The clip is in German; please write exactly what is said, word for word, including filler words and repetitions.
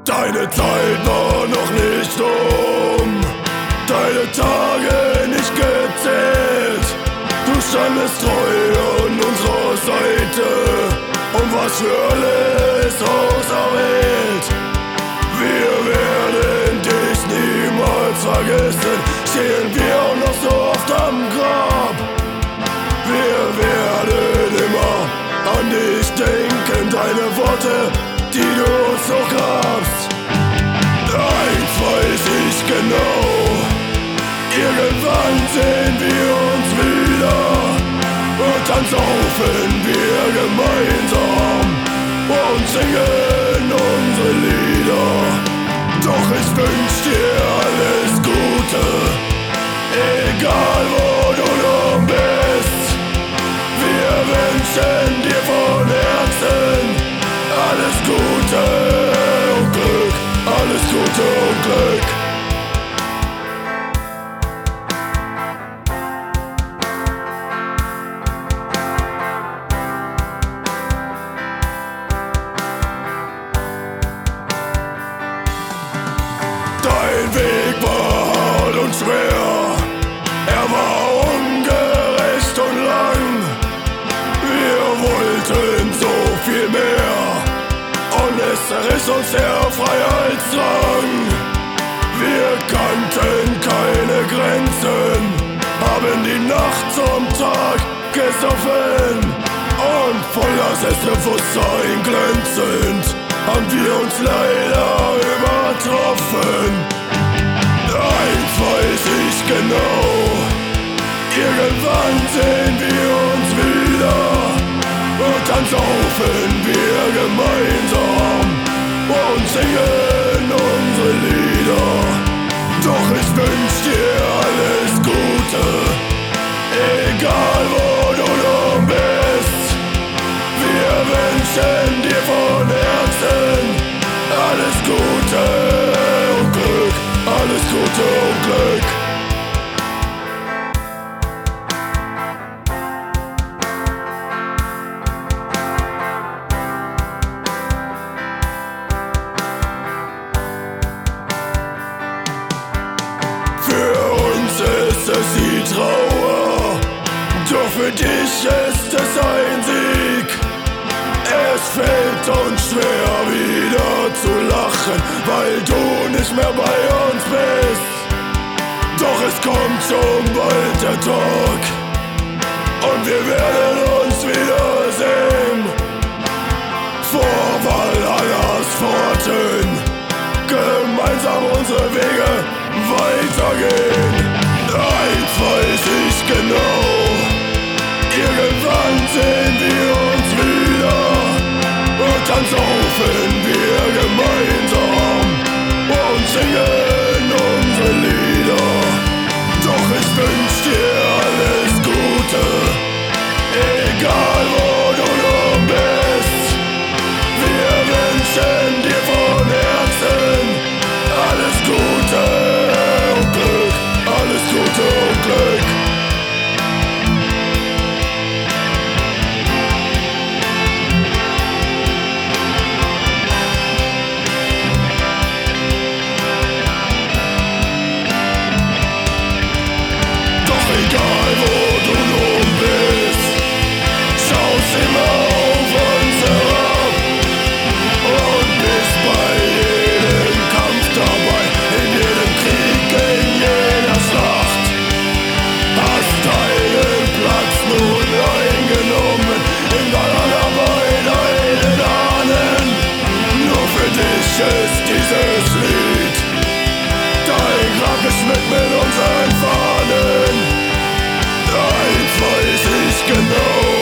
Deine Zeit war noch nicht um, deine Tage nicht gezählt. Du standest treu an unserer Seite und warst für alles auserwählt. Wir werden dich niemals vergessen, stehen wir auch noch so oft am Grab. Wir werden immer an dich denken, deine Worte, die du uns noch gabst. Eins weiß ich genau, irgendwann sehen wir uns wieder und dann saufen wir gemeinsam und singen unsere Lieder. Doch ich wünsch dir alles Gute, egal wo du nun bist. Wir wünschen dir von Herzen alles Gute und Glück, alles Gute und Glück. Dein Weg war hart und schwer, er war ungerecht und lang. Wir wollten so viel mehr und es zerriss uns der Freiheitsdrang. Wir kannten keine Grenzen, haben die Nacht zum Tag gesoffen und voller Selbstbewusstsein glänzend haben wir uns leider übertroffen. Eins weiß ich genau, irgendwann sehen wir uns wieder und dann saufen wir gemeinsam und singen unsere Lieder. Doch ich wünsch dir alles Gute, egal wo du nun bist. Wir wünschen dir von Herzen alles Gute und Glück, alles Gute und Glück. Ist es die Trauer, doch für dich ist es ein Sieg. Es fällt uns schwer wieder zu lachen, weil du nicht mehr bei uns bist. Doch es kommt schon bald der Tag und wir werden uns wiedersehen. Vor Valhallas Pforten gemeinsam unsere Wege weitergehen. Eins weiß ich genau, irgendwann sehen wir uns wieder und dann saufen wir gemeinsam und singen unsere Lieder. Doch ich wünsch dir alles Gute, egal wo du nun bist. Wir wünschen dir von Herzen alles Gute und Glück, alles Gute und Glück. Doch egal wo du nun bist, schaust immer auf uns herab und bist bei jedem Kampf dabei, in jedem Krieg, in jeder Schlacht. Hast deinen Platz nun eingenommen, in Valhalla bei deinen Ahnen. Nur für dich ist dieses Lied, dein Grab geschmückt mit unseren Fahnen. Eins weiß ich genau,